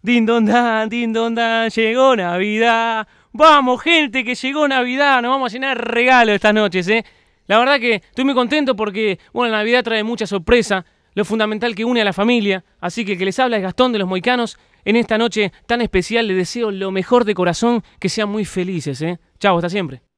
Din don dan, llegó Navidad. Vamos, gente, que llegó Navidad. Nos vamos a llenar de regalos estas noches, ¿eh? La verdad que estoy muy contento porque, bueno, la Navidad trae mucha sorpresa, lo fundamental que une a la familia. Así que el que les habla es Gastón de los Mohicanos. En esta noche tan especial les deseo lo mejor de corazón, que sean muy felices, ¿eh? Chau, hasta siempre.